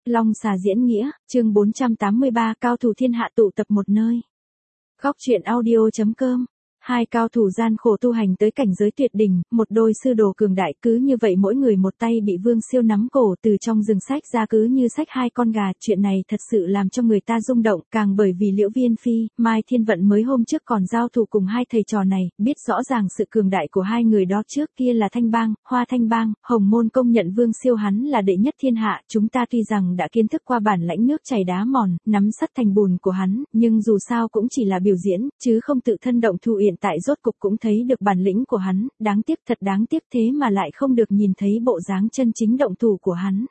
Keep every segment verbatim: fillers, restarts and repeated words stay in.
Long xà diễn nghĩa, chương bốn trăm tám mươi ba cao thủ thiên hạ tụ tập một nơi. Góc truyện audio chấm com. Hai cao thủ gian khổ tu hành tới cảnh giới tuyệt đỉnh, một đôi sư đồ cường đại, cứ như vậy mỗi người một tay bị Vương Siêu nắm cổ từ trong rừng sách ra, cứ như sách hai con gà. Chuyện này thật sự làm cho người ta rung động, càng bởi vì Liễu Viên Phi, Mai Thiên Vận mới hôm trước còn giao thủ cùng hai thầy trò này, biết rõ ràng sự cường đại của hai người đó. Trước kia là Thanh Bang, Hoa Thanh Bang, Hồng Môn công nhận Vương Siêu hắn là đệ nhất thiên hạ. Chúng ta tuy rằng đã kiến thức qua bản lãnh nước chảy đá mòn, nắm sắt thành bùn của hắn, nhưng dù sao cũng chỉ là biểu diễn, chứ không tự thân động thủ. Hiện tại rốt cục cũng thấy được bản lĩnh của hắn, đáng tiếc, thật đáng tiếc, thế mà lại không được nhìn thấy bộ dáng chân chính động thủ của hắn.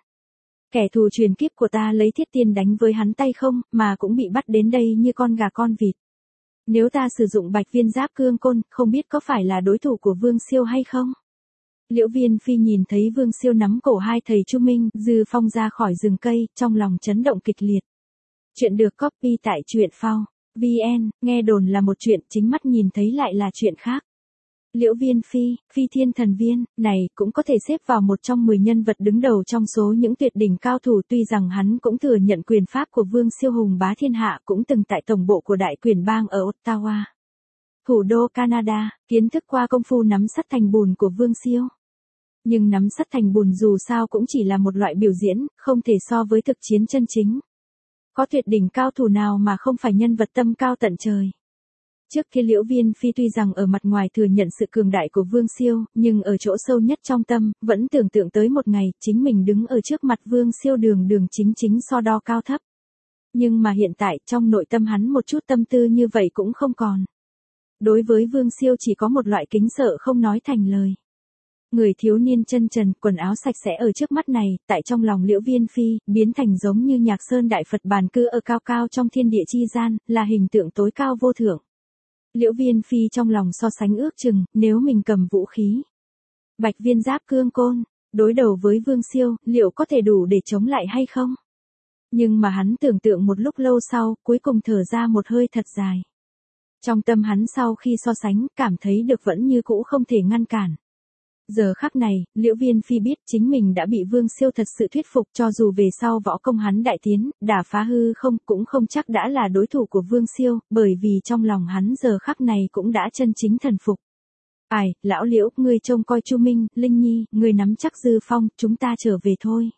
Kẻ thù truyền kiếp của ta lấy thiết tiên đánh với hắn tay không, mà cũng bị bắt đến đây như con gà con vịt. Nếu ta sử dụng Bạch Viên Giáp Cương Côn, không biết có phải là đối thủ của Vương Siêu hay không? Liễu Viên Phi nhìn thấy Vương Siêu nắm cổ hai thầy Chu Minh, Dư Phong ra khỏi rừng cây, trong lòng chấn động kịch liệt. Chuyện được copy tại truyện phao vê en, nghe đồn là một chuyện, chính mắt nhìn thấy lại là chuyện khác. Liễu Viên Phi, Phi Thiên Thần Viên, này cũng có thể xếp vào một trong mười nhân vật đứng đầu trong số những tuyệt đỉnh cao thủ. Tuy rằng hắn cũng thừa nhận quyền pháp của Vương Siêu hùng bá thiên hạ, cũng từng tại tổng bộ của Đại Quyền Bang ở Ottawa, thủ đô Canada, kiến thức qua công phu nắm sắt thành bùn của Vương Siêu. Nhưng nắm sắt thành bùn dù sao cũng chỉ là một loại biểu diễn, không thể so với thực chiến chân chính. Có tuyệt đỉnh cao thủ nào mà không phải nhân vật tâm cao tận trời. Trước kia Liễu Viên Phi tuy rằng ở mặt ngoài thừa nhận sự cường đại của Vương Siêu, nhưng ở chỗ sâu nhất trong tâm, vẫn tưởng tượng tới một ngày, chính mình đứng ở trước mặt Vương Siêu đường đường chính chính so đo cao thấp. Nhưng mà hiện tại, trong nội tâm hắn một chút tâm tư như vậy cũng không còn. Đối với Vương Siêu chỉ có một loại kính sợ không nói thành lời. Người thiếu niên chân trần, quần áo sạch sẽ ở trước mắt này, tại trong lòng Liễu Viên Phi, biến thành giống như Nhạc Sơn Đại Phật bàn cư ở cao cao trong thiên địa chi gian, là hình tượng tối cao vô thượng. Liễu Viên Phi trong lòng so sánh ước chừng, nếu mình cầm vũ khí Bạch Viên Giáp Cương Côn, đối đầu với Vương Siêu, liệu có thể đủ để chống lại hay không? Nhưng mà hắn tưởng tượng một lúc lâu sau, cuối cùng thở ra một hơi thật dài. Trong tâm hắn sau khi so sánh, cảm thấy được vẫn như cũ không thể ngăn cản. Giờ khắc này, Liễu Viên Phi biết chính mình đã bị Vương Siêu thật sự thuyết phục, cho dù về sau võ công hắn đại tiến, đả phá hư không, cũng không chắc đã là đối thủ của Vương Siêu, bởi vì trong lòng hắn giờ khắc này cũng đã chân chính thần phục. Ai, lão Liễu, ngươi trông coi Chu Minh, Linh Nhi, ngươi nắm chắc Dư Phong, chúng ta trở về thôi.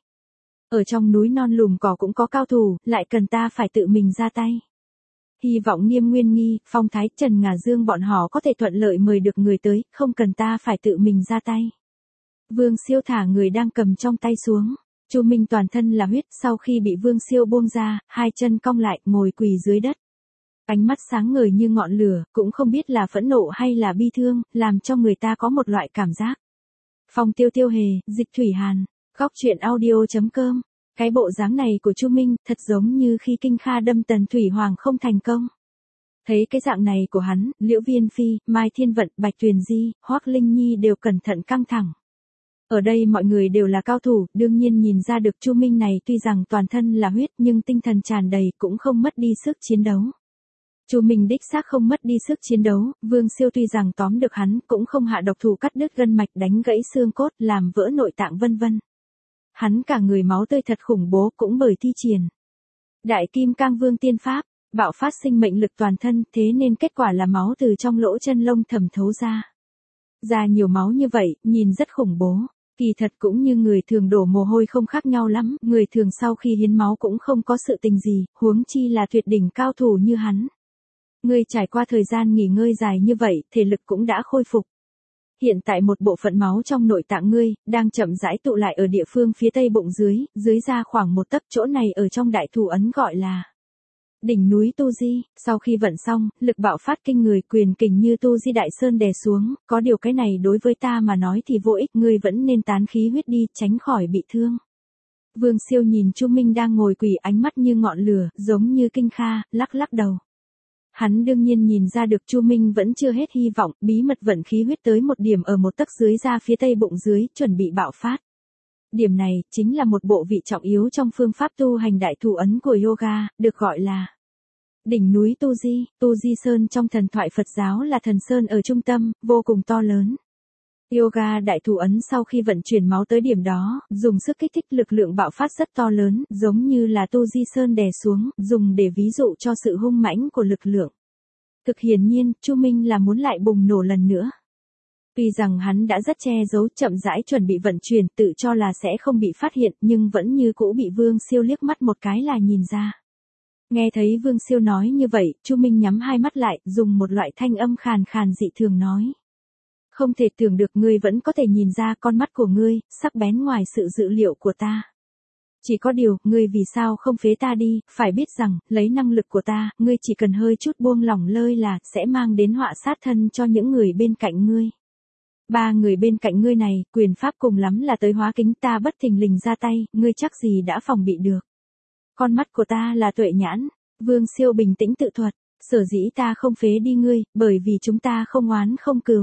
Ở trong núi non lùm cỏ cũng có cao thủ, lại cần ta phải tự mình ra tay. Hy vọng Nghiêm Nguyên Nghi, Phong Thái, Trần Ngà Dương bọn họ có thể thuận lợi mời được người tới, không cần ta phải tự mình ra tay. Vương Siêu thả người đang cầm trong tay xuống. Chu Minh toàn thân là huyết, sau khi bị Vương Siêu buông ra, hai chân cong lại, ngồi quỳ dưới đất. Ánh mắt sáng ngời như ngọn lửa, cũng không biết là phẫn nộ hay là bi thương, làm cho người ta có một loại cảm giác. Phong Tiêu Tiêu Hề, Dịch Thủy Hàn, góc truyện audio chấm com. Cái bộ dáng này của Chu Minh, thật giống như khi Kinh Kha đâm Tần Thủy Hoàng không thành công. Thấy cái dạng này của hắn, Liễu Viên Phi, Mai Thiên Vận, Bạch Tuyền Di, Hoắc Linh Nhi đều cẩn thận căng thẳng. Ở đây mọi người đều là cao thủ, đương nhiên nhìn ra được Chu Minh này tuy rằng toàn thân là huyết nhưng tinh thần tràn đầy, cũng không mất đi sức chiến đấu. Chu Minh đích xác không mất đi sức chiến đấu, Vương Siêu tuy rằng tóm được hắn, cũng không hạ độc thủ cắt đứt gân mạch, đánh gãy xương cốt, làm vỡ nội tạng vân vân. Hắn cả người máu tươi thật khủng bố, cũng bởi thi triển Đại Kim Cang Vương Tiên Pháp, bạo phát sinh mệnh lực toàn thân, thế nên kết quả là máu từ trong lỗ chân lông thẩm thấu ra. Ra nhiều máu như vậy, nhìn rất khủng bố. Kỳ thật cũng như người thường đổ mồ hôi không khác nhau lắm, người thường sau khi hiến máu cũng không có sự tình gì, huống chi là tuyệt đỉnh cao thủ như hắn. Ngươi trải qua thời gian nghỉ ngơi dài như vậy, thể lực cũng đã khôi phục. Hiện tại một bộ phận máu trong nội tạng ngươi, đang chậm rãi tụ lại ở địa phương phía tây bụng dưới, dưới ra khoảng một tấc, chỗ này ở trong đại thủ ấn gọi là đỉnh núi Tu Di. Sau khi vận xong, lực bạo phát kinh người, quyền kình như Tu Di Đại Sơn đè xuống, có điều cái này đối với ta mà nói thì vô ích, ngươi vẫn nên tán khí huyết đi, tránh khỏi bị thương. Vương Siêu nhìn Chu Minh đang ngồi quỳ, ánh mắt như ngọn lửa, giống như Kinh Kha, lắc lắc đầu. Hắn đương nhiên nhìn ra được Chu Minh vẫn chưa hết hy vọng, bí mật vận khí huyết tới một điểm ở một tấc dưới ra phía tây bụng dưới, chuẩn bị bạo phát. Điểm này, chính là một bộ vị trọng yếu trong phương pháp tu hành đại thủ ấn của yoga, được gọi là đỉnh núi Tu Di. Tu Di Sơn trong thần thoại Phật giáo là thần sơn ở trung tâm, vô cùng to lớn. Yoga đại thủ ấn sau khi vận chuyển máu tới điểm đó, dùng sức kích thích lực lượng bạo phát rất to lớn, giống như là tu di sơn đè xuống, dùng để ví dụ cho sự hung mãnh của lực lượng. Thực hiển nhiên, Chu Minh là muốn lại bùng nổ lần nữa. Tuy rằng hắn đã rất che giấu, chậm rãi chuẩn bị vận chuyển, tự cho là sẽ không bị phát hiện, nhưng vẫn như cũ bị Vương Siêu liếc mắt một cái là nhìn ra. Nghe thấy Vương Siêu nói như vậy, Chu Minh nhắm hai mắt lại, dùng một loại thanh âm khàn khàn dị thường nói. Không thể tưởng được ngươi vẫn có thể nhìn ra con mắt của ngươi, sắc bén ngoài sự dự liệu của ta. Chỉ có điều, ngươi vì sao không phế ta đi, phải biết rằng, lấy năng lực của ta, ngươi chỉ cần hơi chút buông lỏng lơi là, sẽ mang đến họa sát thân cho những người bên cạnh ngươi. Ba người bên cạnh ngươi này, quyền pháp cùng lắm là tới hóa kính, ta bất thình lình ra tay, ngươi chắc gì đã phòng bị được. Con mắt của ta là tuệ nhãn, Vương Siêu bình tĩnh tự thuật, sở dĩ ta không phế đi ngươi, bởi vì chúng ta không oán không cừu.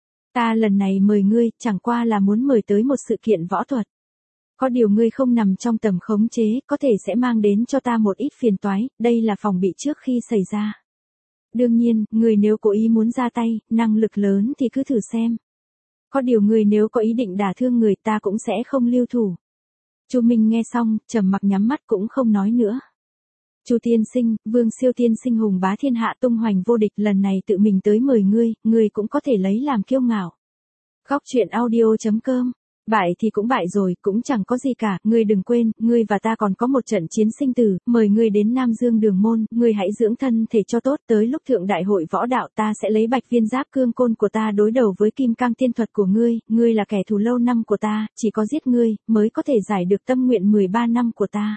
Ta lần này mời ngươi, chẳng qua là muốn mời tới một sự kiện võ thuật. Có điều ngươi không nằm trong tầm khống chế, có thể sẽ mang đến cho ta một ít phiền toái, đây là phòng bị trước khi xảy ra. Đương nhiên, ngươi nếu cố ý muốn ra tay, năng lực lớn thì cứ thử xem. Có điều ngươi nếu có ý định đả thương người, ta cũng sẽ không lưu thủ. Chu Minh nghe xong, trầm mặc nhắm mắt cũng không nói nữa. Chu tiên sinh, Vương Siêu tiên sinh hùng bá thiên hạ tung hoành vô địch, lần này tự mình tới mời ngươi, ngươi cũng có thể lấy làm kiêu ngạo. Góc truyện audio chấm com. Bại thì cũng bại rồi, cũng chẳng có gì cả, ngươi đừng quên, ngươi và ta còn có một trận chiến sinh tử, mời ngươi đến Nam Dương Đường Môn, ngươi hãy dưỡng thân thể cho tốt, tới lúc thượng đại hội võ đạo ta sẽ lấy bạch viên giáp cương côn của ta đối đầu với kim cang tiên thuật của ngươi, ngươi là kẻ thù lâu năm của ta, chỉ có giết ngươi, mới có thể giải được tâm nguyện mười ba năm của ta.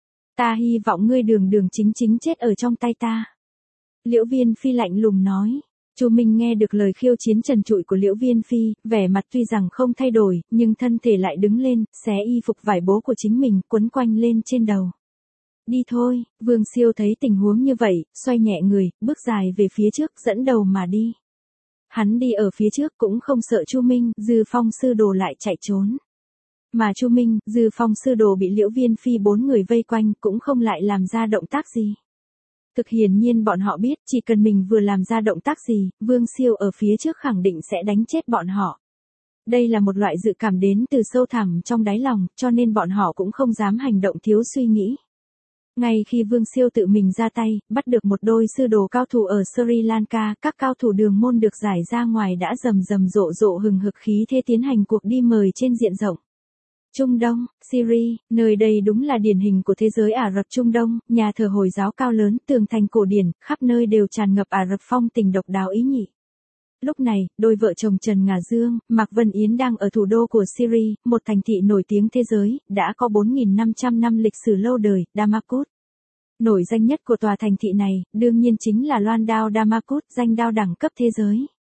Ta hy vọng ngươi đường đường chính chính chết ở trong tay ta. Liễu Viên Phi lạnh lùng nói. Chu Minh nghe được lời khiêu chiến trần trụi của Liễu Viên Phi, vẻ mặt tuy rằng không thay đổi, nhưng thân thể lại đứng lên, xé y phục vải bố của chính mình, quấn quanh lên trên đầu. Đi thôi, Vương Siêu thấy tình huống như vậy, xoay nhẹ người, bước dài về phía trước, dẫn đầu mà đi. Hắn đi ở phía trước cũng không sợ Chu Minh, Dư Phong sư đồ lại chạy trốn. Mà Chu Minh, Dư Phong sư đồ bị Liễu Viên Phi bốn người vây quanh, cũng không lại làm ra động tác gì. Thực hiển nhiên bọn họ biết, chỉ cần mình vừa làm ra động tác gì, Vương Siêu ở phía trước khẳng định sẽ đánh chết bọn họ. Đây là một loại dự cảm đến từ sâu thẳm trong đáy lòng, cho nên bọn họ cũng không dám hành động thiếu suy nghĩ. Ngay khi Vương Siêu tự mình ra tay, bắt được một đôi sư đồ cao thủ ở Sri Lanka, các cao thủ Đường Môn được giải ra ngoài đã rầm rầm rộ rộ hừng hực khí thế tiến hành cuộc đi mời trên diện rộng. Trung Đông, Syria, nơi đây đúng là điển hình của thế giới Ả Rập Trung Đông, nhà thờ Hồi giáo cao lớn, tường thành cổ điển, khắp nơi đều tràn ngập Ả Rập phong tình độc đáo ý nhị. Lúc này, đôi vợ chồng Trần Ngà Dương, Mạc Vân Yến đang ở thủ đô của Syria, một thành thị nổi tiếng thế giới, đã có bốn nghìn năm trăm năm lịch sử lâu đời, Damascus. Nổi danh nhất của tòa thành thị này, đương nhiên chính là loan đao Damascus, danh đao đẳng cấp thế giới.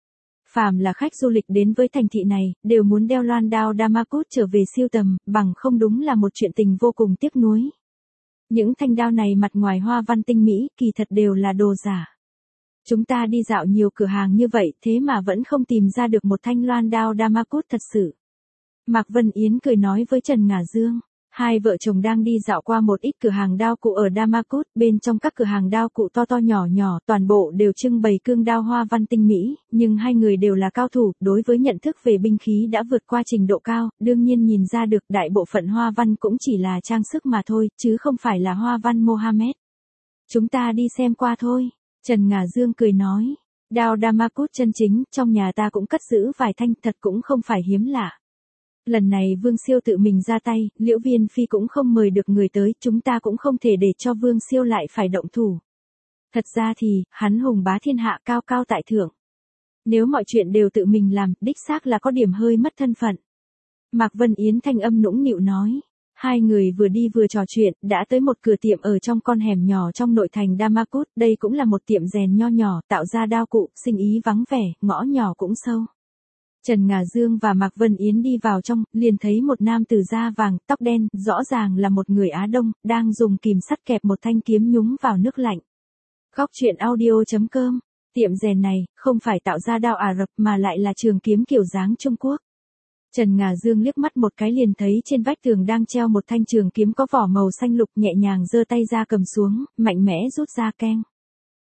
Phàm là khách du lịch đến với thành thị này, đều muốn đeo loan đao Damascus trở về siêu tầm, bằng không đúng là một chuyện tình vô cùng tiếc nuối. Những thanh đao này mặt ngoài hoa văn tinh mỹ, kỳ thật đều là đồ giả. Chúng ta đi dạo nhiều cửa hàng như vậy, thế mà vẫn không tìm ra được một thanh loan đao Damascus thật sự. Mạc Vân Yến cười nói với Trần Ngà Dương. Hai vợ chồng đang đi dạo qua một ít cửa hàng đao cụ ở Damascus, bên trong các cửa hàng đao cụ to to nhỏ nhỏ, toàn bộ đều trưng bày cương đao hoa văn tinh mỹ, nhưng hai người đều là cao thủ, đối với nhận thức về binh khí đã vượt qua trình độ cao, đương nhiên nhìn ra được đại bộ phận hoa văn cũng chỉ là trang sức mà thôi, chứ không phải là hoa văn Mohammed. Chúng ta đi xem qua thôi, Trần Ngà Dương cười nói, đao Damascus chân chính, trong nhà ta cũng cất giữ vài thanh, thật cũng không phải hiếm lạ. Lần này Vương Siêu tự mình ra tay, Liễu Viên Phi cũng không mời được người tới, chúng ta cũng không thể để cho Vương Siêu lại phải động thủ. Thật ra thì, hắn hùng bá thiên hạ cao cao tại thượng. Nếu mọi chuyện đều tự mình làm, đích xác là có điểm hơi mất thân phận. Mạc Vân Yến thanh âm nũng nịu nói. Hai người vừa đi vừa trò chuyện, đã tới một cửa tiệm ở trong con hẻm nhỏ trong nội thành Damascus, đây cũng là một tiệm rèn nho nhỏ, tạo ra đao cụ, sinh ý vắng vẻ, ngõ nhỏ cũng sâu. Trần Ngà Dương và Mạc Vân Yến đi vào trong, liền thấy một nam tử da vàng, tóc đen, rõ ràng là một người Á Đông, đang dùng kìm sắt kẹp một thanh kiếm nhúng vào nước lạnh. Góc truyện audio chấm com, tiệm rèn này, không phải tạo ra đao Ả Rập mà lại là trường kiếm kiểu dáng Trung Quốc. Trần Ngà Dương liếc mắt một cái liền thấy trên vách tường đang treo một thanh trường kiếm có vỏ màu xanh lục, nhẹ nhàng giơ tay ra cầm xuống, mạnh mẽ rút ra keng.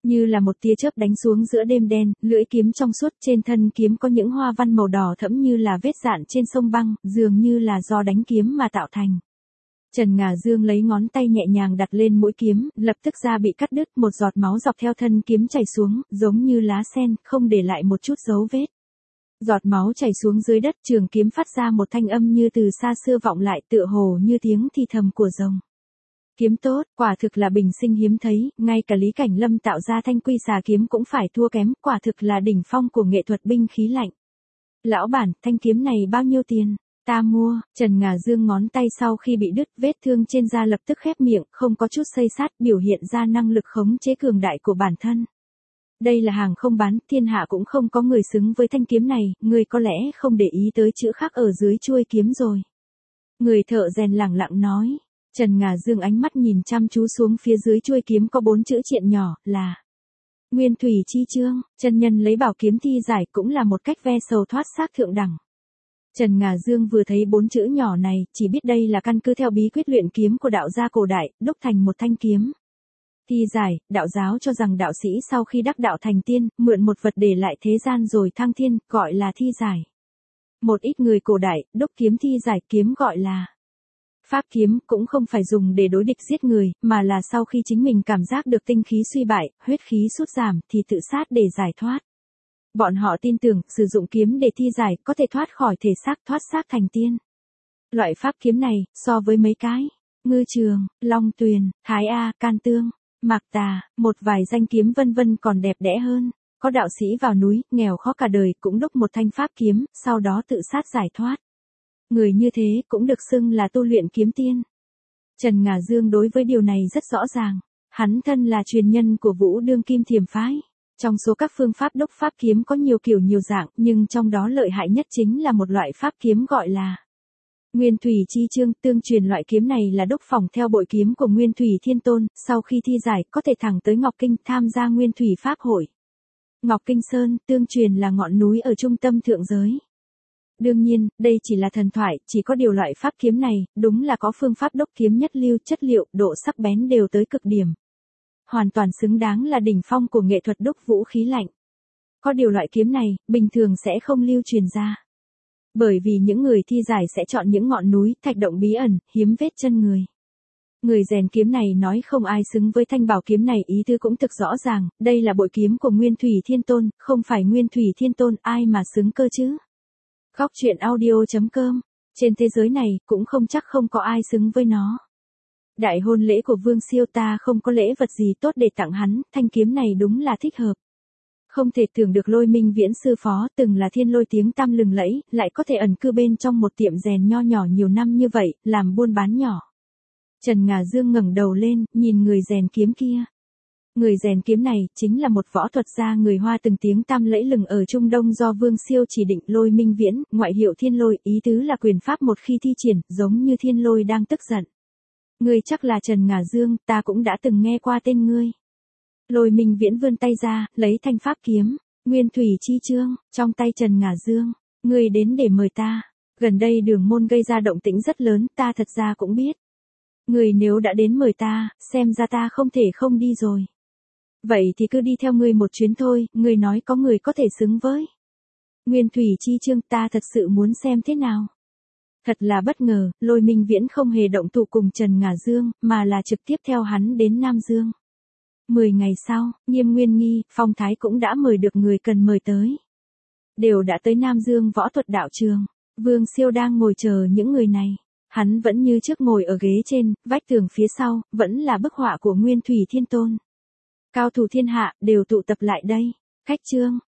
Như là một tia chớp đánh xuống giữa đêm đen, lưỡi kiếm trong suốt, trên thân kiếm có những hoa văn màu đỏ thẫm như là vết dạn trên sông băng, dường như là do đánh kiếm mà tạo thành. Trần Ngà Dương lấy ngón tay nhẹ nhàng đặt lên mũi kiếm, lập tức da bị cắt đứt, một giọt máu dọc theo thân kiếm chảy xuống, giống như lá sen, không để lại một chút dấu vết. Giọt máu chảy xuống dưới đất, trường kiếm phát ra một thanh âm như từ xa xưa vọng lại, tựa hồ như tiếng thì thầm của rồng. Kiếm tốt, quả thực là bình sinh hiếm thấy, ngay cả Lý Cảnh Lâm tạo ra thanh quy xà kiếm cũng phải thua kém, quả thực là đỉnh phong của nghệ thuật binh khí lạnh. Lão bản, thanh kiếm này bao nhiêu tiền? Ta mua. Trần Ngà Dương ngón tay sau khi bị đứt, vết thương trên da lập tức khép miệng, không có chút xây sát, biểu hiện ra năng lực khống chế cường đại của bản thân. Đây là hàng không bán, thiên hạ cũng không có người xứng với thanh kiếm này, người có lẽ không để ý tới chữ khắc ở dưới chuôi kiếm rồi. Người thợ rèn lẳng lặng nói. Trần Ngà Dương ánh mắt nhìn chăm chú xuống phía dưới chuôi kiếm có bốn chữ triện nhỏ, là Nguyên Thủy Chi Chương. Chân nhân lấy bảo kiếm thi giải cũng là một cách ve sầu thoát xác thượng đẳng. Trần Ngà Dương vừa thấy bốn chữ nhỏ này, chỉ biết đây là căn cứ theo bí quyết luyện kiếm của đạo gia cổ đại, đúc thành một thanh kiếm. Thi giải, đạo giáo cho rằng đạo sĩ sau khi đắc đạo thành tiên, mượn một vật để lại thế gian rồi thăng thiên, gọi là thi giải. Một ít người cổ đại, đúc kiếm thi giải, kiếm gọi là pháp kiếm, cũng không phải dùng để đối địch giết người, mà là sau khi chính mình cảm giác được tinh khí suy bại, huyết khí sút giảm, thì tự sát để giải thoát. Bọn họ tin tưởng, sử dụng kiếm để thi giải, có thể thoát khỏi thể xác, thoát xác thành tiên. Loại pháp kiếm này, so với mấy cái, Ngư Trường, Long Tuyền, Thái A, Can Tương, Mạc Tà, một vài danh kiếm vân vân còn đẹp đẽ hơn. Có đạo sĩ vào núi, nghèo khó cả đời, cũng đúc một thanh pháp kiếm, sau đó tự sát giải thoát. Người như thế, cũng được xưng là tu luyện kiếm tiên. Trần Ngà Dương đối với điều này rất rõ ràng. Hắn thân là truyền nhân của Vũ Đương Kim Thiểm phái. Trong số các phương pháp đúc pháp kiếm có nhiều kiểu nhiều dạng, nhưng trong đó lợi hại nhất chính là một loại pháp kiếm gọi là Nguyên Thủy Chi Chương. Tương truyền loại kiếm này là đúc phỏng theo bội kiếm của Nguyên Thủy Thiên Tôn, sau khi thi giải có thể thẳng tới Ngọc Kinh tham gia Nguyên Thủy Pháp hội. Ngọc Kinh Sơn, tương truyền là ngọn núi ở trung tâm thượng giới. Đương nhiên, đây chỉ là thần thoại, chỉ có điều loại pháp kiếm này, đúng là có phương pháp đúc kiếm nhất lưu, chất liệu, độ sắc bén đều tới cực điểm. Hoàn toàn xứng đáng là đỉnh phong của nghệ thuật đúc vũ khí lạnh. Có điều loại kiếm này, bình thường sẽ không lưu truyền ra. Bởi vì những người thi giải sẽ chọn những ngọn núi, thạch động bí ẩn, hiếm vết chân người. Người rèn kiếm này nói không ai xứng với thanh bảo kiếm này, ý tứ cũng thực rõ ràng, đây là bội kiếm của Nguyên Thủy Thiên Tôn, không phải Nguyên Thủy Thiên Tôn, ai mà xứng cơ chứ. Góc truyện audio chấm com. Trên thế giới này, cũng không chắc không có ai xứng với nó. Đại hôn lễ của Vương Siêu ta không có lễ vật gì tốt để tặng hắn, thanh kiếm này đúng là thích hợp. Không thể tưởng được Lôi Minh Viễn sư phó từng là thiên lôi tiếng tăm lừng lẫy, lại có thể ẩn cư bên trong một tiệm rèn nho nhỏ nhiều năm như vậy, làm buôn bán nhỏ. Trần Ngà Dương ngẩng đầu lên, nhìn người rèn kiếm kia. Người rèn kiếm này, chính là một võ thuật gia người Hoa từng tiếng tăm lẫy lừng ở Trung Đông do Vương Siêu chỉ định. Lôi Minh Viễn, ngoại hiệu Thiên Lôi, ý tứ là quyền pháp một khi thi triển, giống như thiên lôi đang tức giận. Ngươi chắc là Trần Ngà Dương, ta cũng đã từng nghe qua tên ngươi. Lôi Minh Viễn vươn tay ra, lấy thanh pháp kiếm, Nguyên Thủy Chi Chương, trong tay Trần Ngà Dương. Ngươi đến để mời ta. Gần đây Đường Môn gây ra động tĩnh rất lớn, ta thật ra cũng biết. Ngươi nếu đã đến mời ta, xem ra ta không thể không đi rồi. Vậy thì cứ đi theo ngươi một chuyến thôi, ngươi nói có người có thể xứng với Nguyên Thủy Chi Chương, ta thật sự muốn xem thế nào. Thật là bất ngờ, Lôi Minh Viễn không hề động thủ cùng Trần Ngà Dương, mà là trực tiếp theo hắn đến Nam Dương. Mười ngày sau, Nghiêm Nguyên Nghi, Phong Thái cũng đã mời được người cần mời tới. Đều đã tới Nam Dương võ thuật đạo trường. Vương Siêu đang ngồi chờ những người này. Hắn vẫn như trước ngồi ở ghế trên, vách tường phía sau, vẫn là bức họa của Nguyên Thủy Thiên Tôn. Cao thủ thiên hạ, đều tụ tập lại đây. Khách trương,